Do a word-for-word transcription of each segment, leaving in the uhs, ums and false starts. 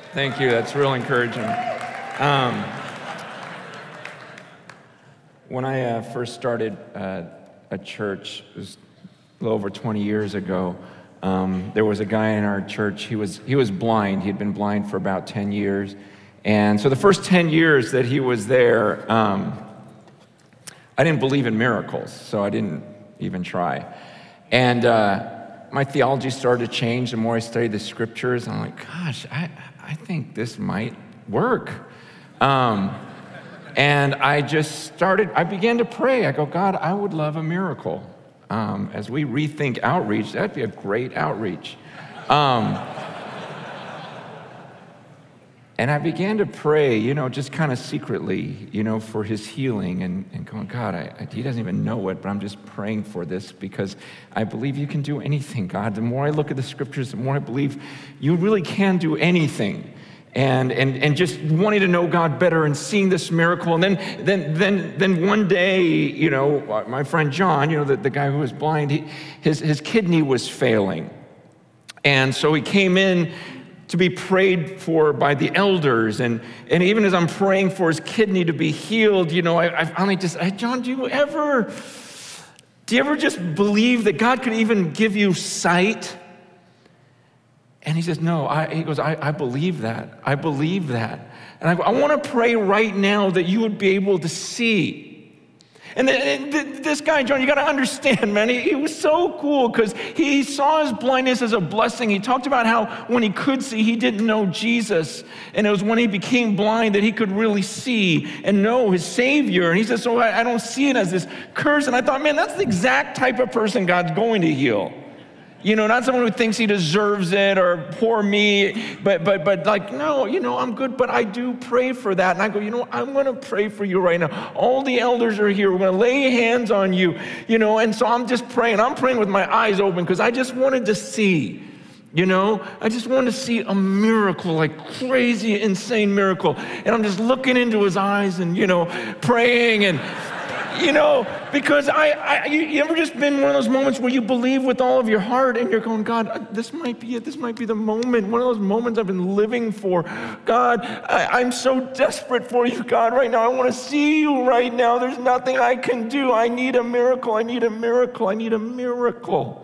Thank you. That's real encouraging. Um, when I uh, first started uh, a church, it was a little over twenty years ago, um, there was a guy in our church. He was he was blind. He'd been blind for about ten years. And so the first ten years that he was there, um, I didn't believe in miracles, so I didn't even try. And uh, my theology started to change the more I studied the scriptures. I'm like, gosh, I, I think this might work. Um, and I just started, I began to pray. I go, God, I would love a miracle. Um, as we rethink outreach, that'd be a great outreach. Um, And I began to pray, you know, just kind of secretly, you know, for his healing and, and going, God, I, I, he doesn't even know it, but I'm just praying for this because I believe you can do anything, God. The more I look at the scriptures, the more I believe you really can do anything. And and and just wanting to know God better and seeing this miracle. And then then then then one day, you know, my friend John, you know, the, the guy who was blind, he, his, his kidney was failing. And so he came in to be prayed for by the elders. And, and even as I'm praying for his kidney to be healed, you know, I, I finally just, I, John, do you ever, do you ever just believe that God could even give you sight? And he says, no, I, he goes, I, I believe that. I believe that. And I go, I want to pray right now that you would be able to see. And, the, and the, this guy, John, you got to understand, man, he, he was so cool because he saw his blindness as a blessing. He talked about how when he could see, he didn't know Jesus. And it was when he became blind that he could really see and know his Savior. And he says, so I, I don't see it as this curse. And I thought, man, that's the exact type of person God's going to heal. You know, not someone who thinks he deserves it or poor me, but but but like, no, you know, I'm good, but I do pray for that. And I go, you know, I'm going to pray for you right now. All the elders are here. We're going to lay hands on you, you know, and so I'm just praying. I'm praying with my eyes open because I just wanted to see, you know, I just wanted to see a miracle, like crazy, insane miracle. And I'm just looking into his eyes and, you know, praying and, you know, because I, I, you, you ever just been one of those moments where you believe with all of your heart and you're going, God, this might be it. This might be the moment. One of those moments I've been living for. God, I, I'm so desperate for you, God, right now. I want to see you right now. There's nothing I can do. I need a miracle. I need a miracle. I need a miracle.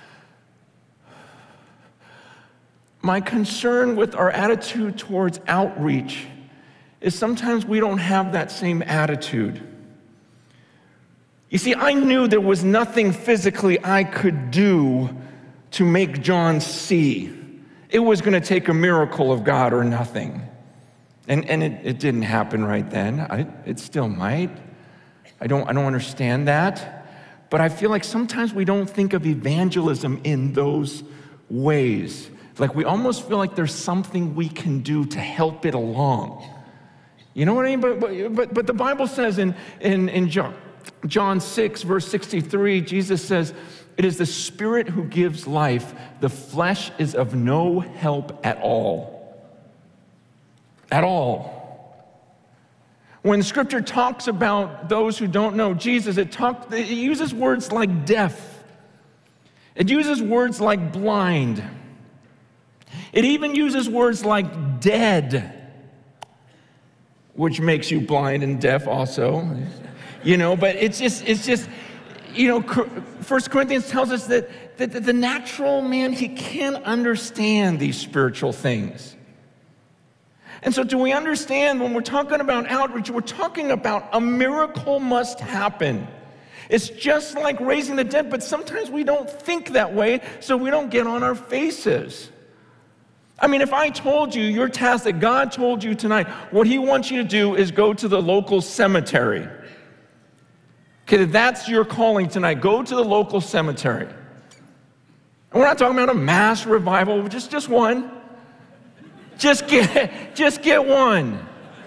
My concern with our attitude towards outreach is sometimes we don't have that same attitude. You see, I knew there was nothing physically I could do to make John see. It was going to take a miracle of God or nothing. And, and it, it didn't happen right then. I, it still might. I don't, I don't understand that. But I feel like sometimes we don't think of evangelism in those ways. Like we almost feel like there's something we can do to help it along. You know what I mean? But, but, but the Bible says in, in, in John, John six, verse sixty-three, Jesus says, it is the Spirit who gives life. The flesh is of no help at all. At all. When Scripture talks about those who don't know Jesus, it, talk, it uses words like deaf. It uses words like blind. It even uses words like dead, which makes you blind and deaf also. You know, but it's just, it's just, you know, First Corinthians tells us that, that the natural man, he can't understand these spiritual things. And so do we understand when we're talking about outreach, we're talking about a miracle must happen. It's just like raising the dead, but sometimes we don't think that way, so we don't get on our faces. I mean, if I told you your task that God told you tonight, what he wants you to do is go to the local cemetery. Okay, that's your calling tonight. Go to the local cemetery. And we're not talking about a mass revival, just, just one. Just get, just get one.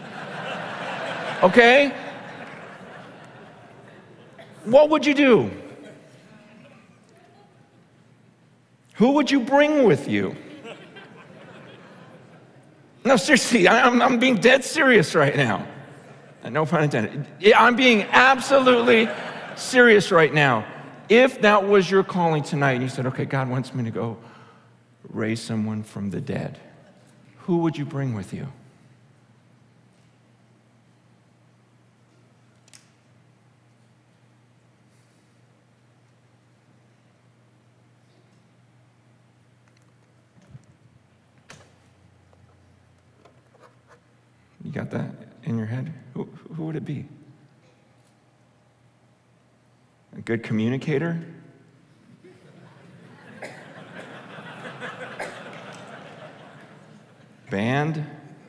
Okay? What would you do? Who would you bring with you? No, seriously, I'm, I'm being dead serious right now. No pun intended. I'm being absolutely serious right now. If that was your calling tonight and you said, okay, God wants me to go raise someone from the dead, who would you bring with you? You got that in your head? Who, who would it be? A good communicator? Band?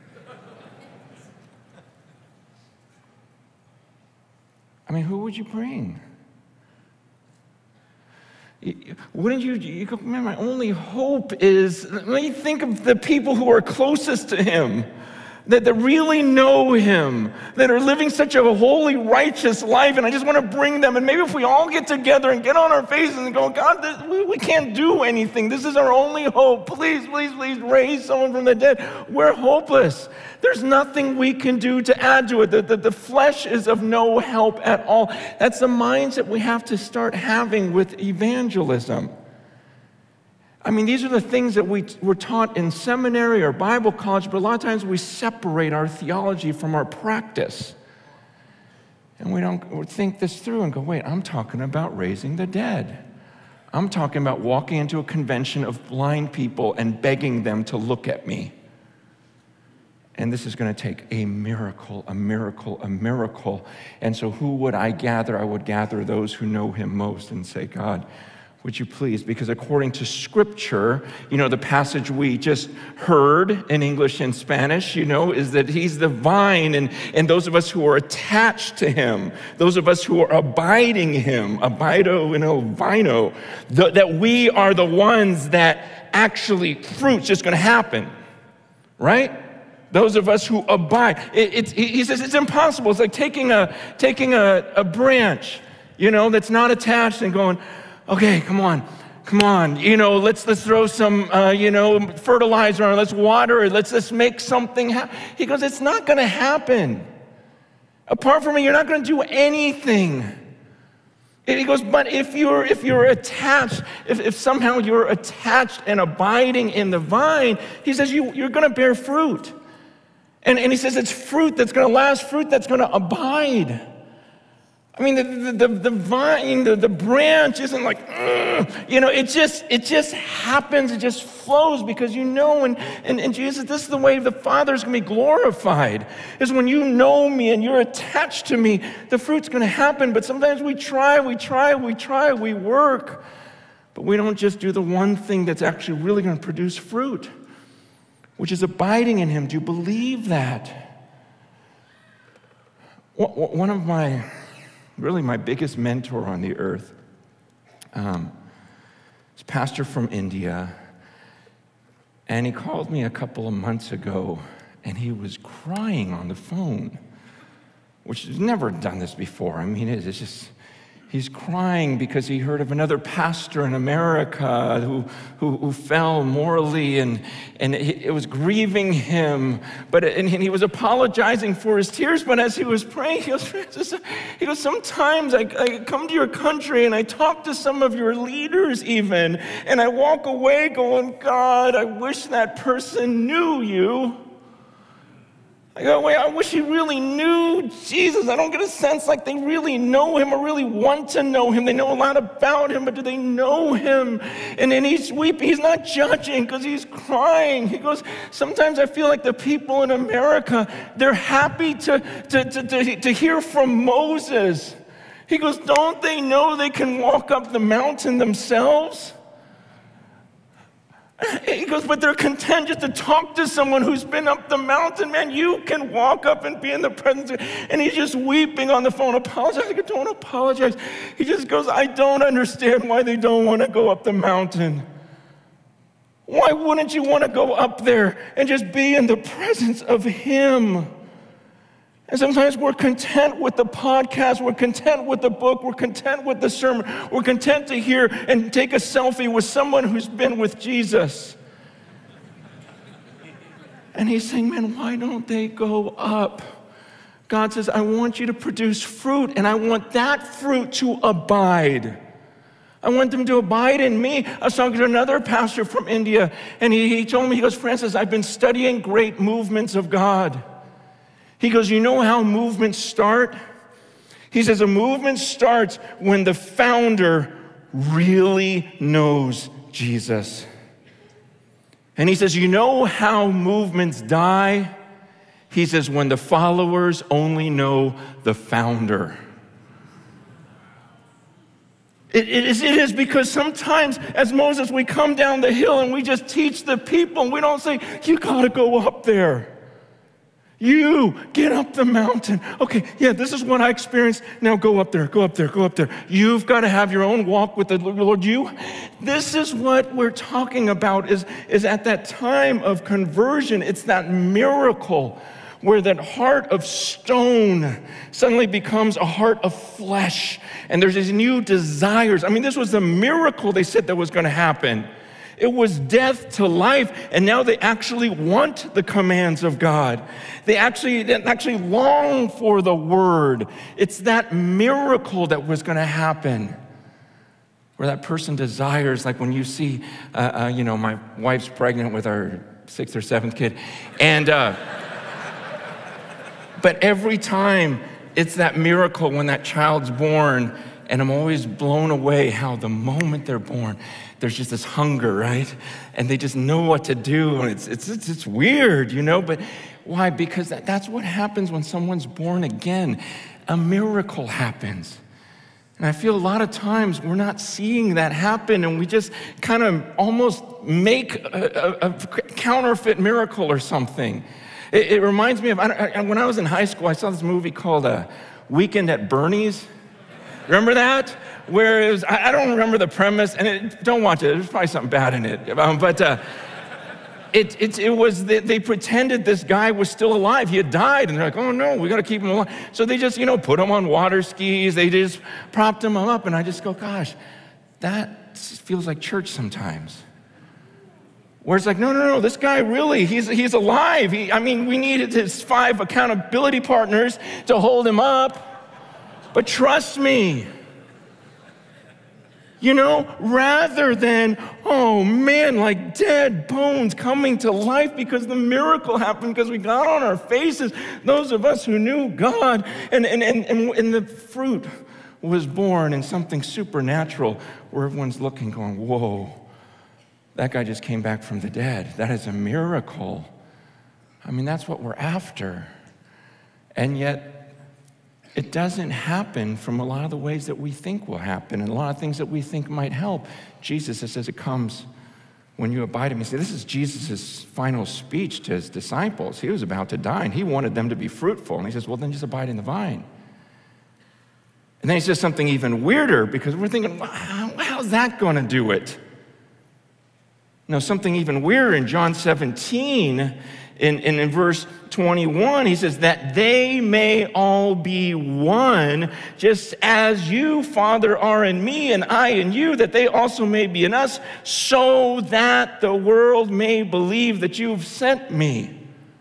I mean, who would you bring? Wouldn't you, you go, man, my only hope is, let me think of the people who are closest to him. That, that really know him, that are living such a holy, righteous life, and I just want to bring them. And maybe if we all get together and get on our faces and go, God, this, we, we can't do anything. This is our only hope. Please, please, please raise someone from the dead. We're hopeless. There's nothing we can do to add to it. The, the, the flesh is of no help at all. That's the mindset we have to start having with evangelism. I mean, these are the things that we were taught in seminary or Bible college, but a lot of times we separate our theology from our practice. And we don't think this through and go, wait, I'm talking about raising the dead. I'm talking about walking into a convention of blind people and begging them to look at me. And this is going to take a miracle, a miracle, a miracle. And so who would I gather? I would gather those who know him most and say, God, would you please? Because according to Scripture, you know, the passage we just heard in English and Spanish, you know, is that he's the vine, and, and those of us who are attached to him, those of us who are abiding him, abido, you know, vino, the, that we are the ones that actually fruit's just going to happen, right? Those of us who abide. It, it's, he says it's impossible. It's like taking a, taking a, a branch, you know, that's not attached and going, okay, come on, come on, you know, let's let's throw some, uh, you know, fertilizer on it, let's water it, let's just make something happen. He goes, it's not going to happen. Apart from it, you're not going to do anything. And he goes, but if you're if you're attached, if, if somehow you're attached and abiding in the vine, he says you, you're going to bear fruit. And, and he says it's fruit that's going to last, fruit that's going to abide. I mean, the, the, the, the vine, the, the branch isn't like, ugh. You know, it just it just happens, it just flows because you know, and, and, and Jesus, this is the way the Father's going to be glorified, is when you know me and you're attached to me, the fruit's going to happen. But sometimes we try, we try, we try, we work, but we don't just do the one thing that's actually really going to produce fruit, which is abiding in him. Do you believe that? One of my... really my biggest mentor on the earth. Um, he's a pastor from India, and he called me a couple of months ago, and he was crying on the phone, which he's never done this before. I mean, it's just, he's crying because he heard of another pastor in America who, who, who fell morally, and, and it, it was grieving him. But and he was apologizing for his tears. But as he was praying, he goes, he goes sometimes I, I come to your country and I talk to some of your leaders even, and I walk away going, God, I wish that person knew you. I go, wait, I wish he really knew Jesus. I don't get a sense like they really know him or really want to know him. They know a lot about him, but do they know him? And then he's weeping. He's not judging because he's crying. He goes, sometimes I feel like the people in America, they're happy to, to, to, to, to hear from Moses. He goes, don't they know they can walk up the mountain themselves? He goes, but they're content just to talk to someone who's been up the mountain. Man, you can walk up and be in the presence of, and he's just weeping on the phone, apologizing. I don't apologize. He just goes, I don't understand why they don't want to go up the mountain. Why wouldn't you want to go up there and just be in the presence of him? And sometimes we're content with the podcast, we're content with the book, we're content with the sermon, we're content to hear and take a selfie with someone who's been with Jesus. And he's saying, man, why don't they go up? God says, I want you to produce fruit, and I want that fruit to abide. I want them to abide in me. I was talking to another pastor from India, and he, he told me, he goes, Francis, I've been studying great movements of God. He goes, you know how movements start? He says, a movement starts when the founder really knows Jesus. And he says, you know how movements die? He says, when the followers only know the founder. It, it, is, it is because sometimes, as Moses, we come down the hill and we just teach the people, and we don't say, you gotta go up there. You get up the mountain. Okay, yeah, this is what I experienced. Now go up there, go up there, go up there. You've got to have your own walk with the Lord. You, this is what we're talking about is, is at that time of conversion, it's that miracle where that heart of stone suddenly becomes a heart of flesh. And there's these new desires. I mean, this was the miracle they said that was going to happen. It was death to life, and now they actually want the commands of God. They actually, they actually long for the word. It's that miracle that was going to happen, where that person desires, like when you see, uh, uh, you know, my wife's pregnant with our sixth or seventh kid, and uh, but every time it's that miracle when that child's born, and I'm always blown away how the moment they're born, there's just this hunger, right? And they just know what to do, and it's it's it's, it's weird, you know, but why? Because that, that's what happens when someone's born again. A miracle happens. And I feel a lot of times we're not seeing that happen, and we just kind of almost make a, a, a counterfeit miracle or something. It, it reminds me of, I, I, when I was in high school, I saw this movie called uh, Weekend at Bernie's. Remember that? Where it was, I, I don't remember the premise, and it, don't watch it, there's probably something bad in it. Um, but uh, it, it, it was, they, they pretended this guy was still alive. He had died, and they're like, oh no, we gotta keep him alive. So they just, you know, put him on water skis, they just propped him up, and I just go, gosh, that feels like church sometimes. Where it's like, no, no, no, this guy really, he's, he's alive. He, I mean, we needed his five accountability partners to hold him up. But trust me, you know, rather than, oh man, like dead bones coming to life because the miracle happened because we got on our faces, those of us who knew God, and, and, and, and, and the fruit was born in something supernatural where everyone's looking going, whoa, that guy just came back from the dead. That is a miracle. I mean, that's what we're after. And yet, it doesn't happen from a lot of the ways that we think will happen and a lot of things that we think might help. Jesus, it says it comes when you abide in me. See, this is Jesus' final speech to his disciples. He was about to die, and he wanted them to be fruitful. And he says, well, then just abide in the vine. And then he says something even weirder because we're thinking, well, how, how's that going to do it? No, something even weirder in John seventeen, in, in, in verse twenty-one, he says, that they may all be one, just as you, Father, are in me, and I in you, that they also may be in us, so that the world may believe that you've sent me.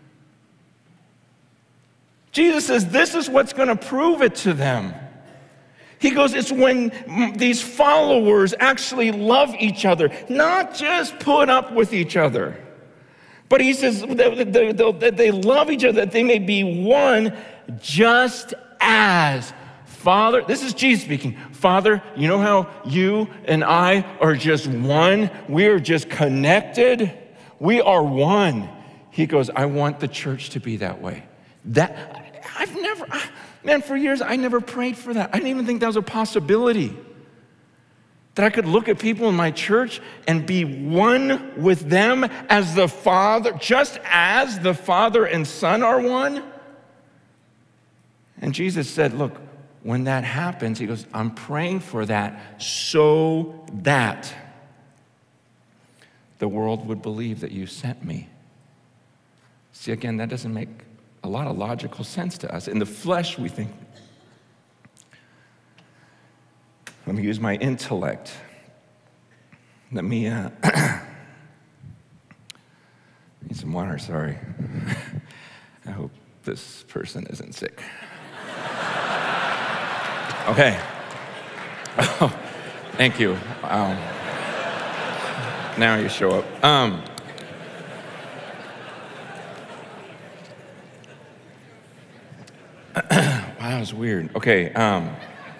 Jesus says, this is what's going to prove it to them. He goes, it's when these followers actually love each other, not just put up with each other. But he says that they love each other, that they may be one, just as Father, this is Jesus speaking. Father, you know how you and I are just one? We are just connected. We are one. He goes, I want the church to be that way. That I've never, man, for years, I never prayed for that. I didn't even think that was a possibility. That I could look at people in my church and be one with them as the Father, just as the Father and Son are one. And Jesus said, look, when that happens, he goes, I'm praying for that so that the world would believe that you sent me. See, again, that doesn't make a lot of logical sense to us. In the flesh, we think, let me use my intellect. Let me, uh, need some water, sorry. I hope this person isn't sick. Okay. Oh, Thank you. Um, now you show up. Um, wow, that was weird. Okay. Um,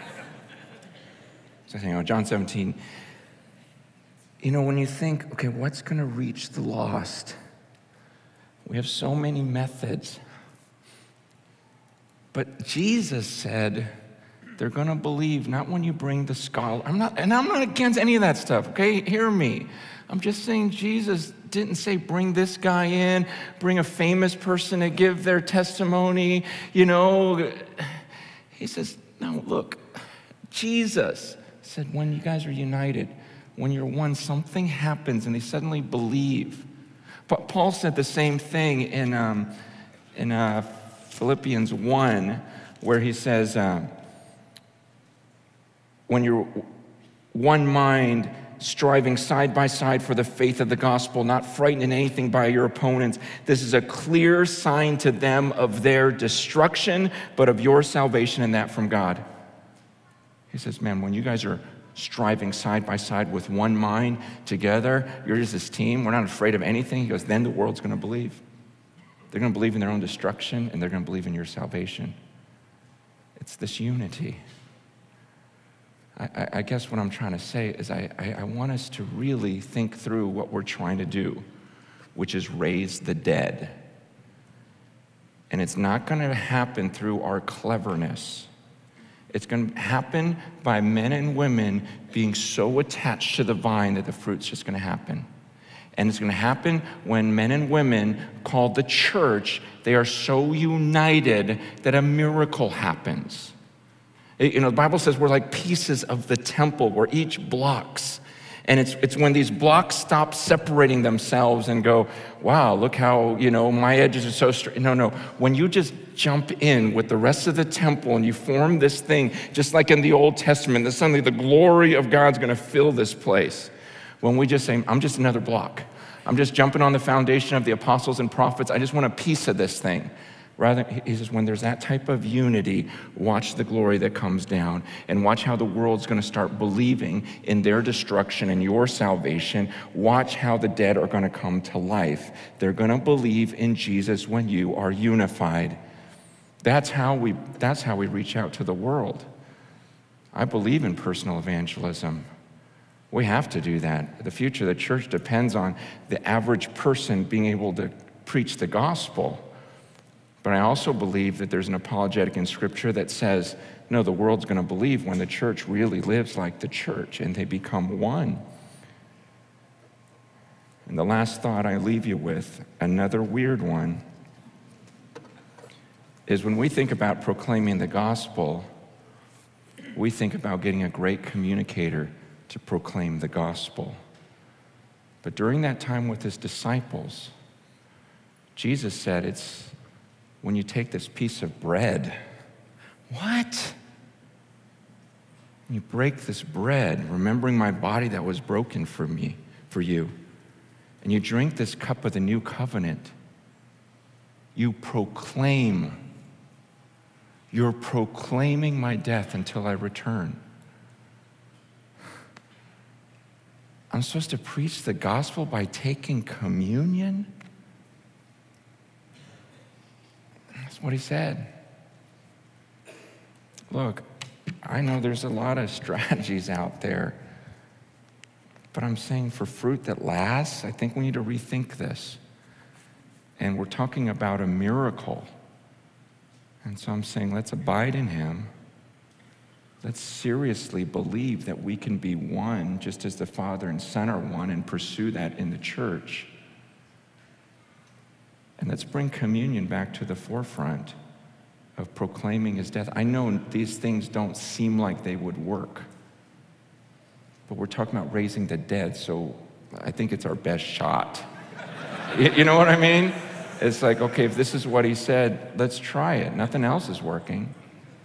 so hang on, John seventeen. You know, when you think, okay, what's going to reach the lost? We have so many methods. But Jesus said, they're going to believe not when you bring the scholar. I'm not, and I'm not against any of that stuff, okay? Hear me. I'm just saying Jesus didn't say bring this guy in, bring a famous person to give their testimony, you know. He says, no, look, Jesus said when you guys are united, when you're one, something happens and they suddenly believe. But Paul said the same thing in, um, in uh, Philippians one, where he says, uh, when you're one mind, striving side by side for the faith of the gospel, not frightened in anything by your opponents, this is a clear sign to them of their destruction, but of your salvation, and that from God. He says, man, when you guys are striving side by side with one mind together, you're just this team, we're not afraid of anything. He goes, then the world's going to believe. They're going to believe in their own destruction, and they're going to believe in your salvation. It's this unity. I, I guess what I'm trying to say is I, I, I want us to really think through what we're trying to do, which is raise the dead. And it's not going to happen through our cleverness. It's going to happen by men and women being so attached to the vine that the fruit's just going to happen. And it's going to happen when men and women called the church, they are so united that a miracle happens. You know, the Bible says we're like pieces of the temple. We're each blocks. And it's it's when these blocks stop separating themselves and go, wow, look how, you know, my edges are so straight. No, no. When you just jump in with the rest of the temple and you form this thing, just like in the Old Testament, that suddenly the glory of God's going to fill this place. When we just say, I'm just another block. I'm just jumping on the foundation of the apostles and prophets. I just want a piece of this thing. Rather, he says, when there's that type of unity, watch the glory that comes down and watch how the world's going to start believing in their destruction and your salvation. Watch how the dead are going to come to life. They're going to believe in Jesus when you are unified. That's how we, that's how we reach out to the world. I believe in personal evangelism. We have to do that. The future of the church depends on the average person being able to preach the gospel. But I also believe that there's an apologetic in Scripture that says, no, the world's going to believe when the church really lives like the church and they become one. And the last thought I leave you with, another weird one, is when we think about proclaiming the gospel, we think about getting a great communicator to proclaim the gospel. But during that time with his disciples, Jesus said it's when you take this piece of bread. What? You break this bread, remembering my body that was broken for me, for you, and you drink this cup of the new covenant, you proclaim. You're proclaiming my death until I return. I'm supposed to preach the gospel by taking communion? That's what he said. Look, I know there's a lot of strategies out there, but I'm saying for fruit that lasts, I think we need to rethink this. And we're talking about a miracle. And so I'm saying let's abide in him. Let's seriously believe that we can be one just as the Father and Son are one and pursue that in the church. And let's bring communion back to the forefront of proclaiming his death. I know these things don't seem like they would work, but we're talking about raising the dead, so I think it's our best shot. You know what I mean? It's like, okay, if this is what he said, let's try it. Nothing else is working.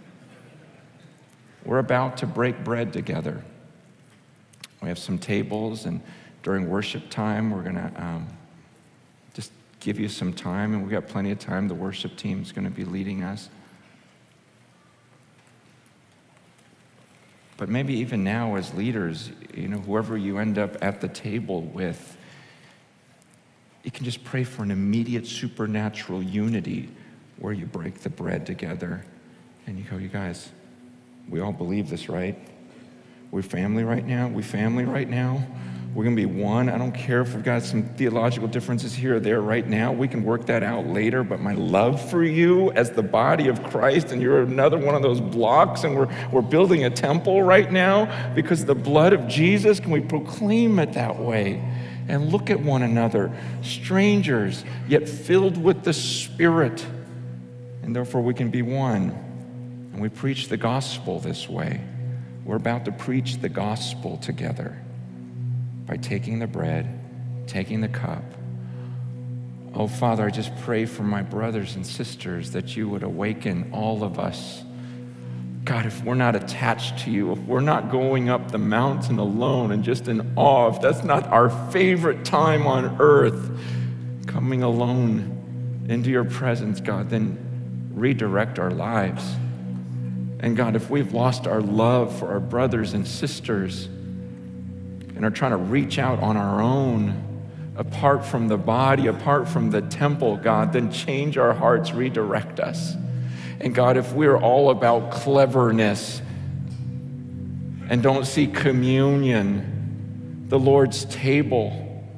We're about to break bread together. We have some tables, and during worship time, we're going to um, just give you some time, and we've got plenty of time. The worship team's going to be leading us. But maybe even now as leaders, you know, whoever you end up at the table with, you can just pray for an immediate supernatural unity where you break the bread together and you go, you guys, we all believe this, right? We're family right now. We family right now. We're going to be one. I don't care if we've got some theological differences here or there right now. We can work that out later. But my love for you as the body of Christ, and you're another one of those blocks, and we're, we're building a temple right now because of the blood of Jesus. Can we proclaim it that way? And look at one another, strangers, yet filled with the Spirit. And therefore we can be one. And we preach the gospel this way. We're about to preach the gospel together by taking the bread, taking the cup. Oh, Father, I just pray for my brothers and sisters that you would awaken all of us. God, if we're not attached to you, if we're not going up the mountain alone and just in awe, if that's not our favorite time on earth, coming alone into your presence, God, then redirect our lives. And God, if we've lost our love for our brothers and sisters and are trying to reach out on our own, apart from the body, apart from the temple, God, then change our hearts, redirect us. And God, if we're all about cleverness and don't see communion, the Lord's table,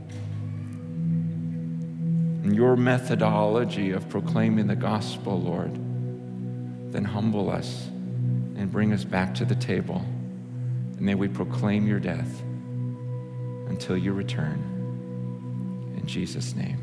and your methodology of proclaiming the gospel, Lord, then humble us and bring us back to the table. And may we proclaim your death until you return. In Jesus' name.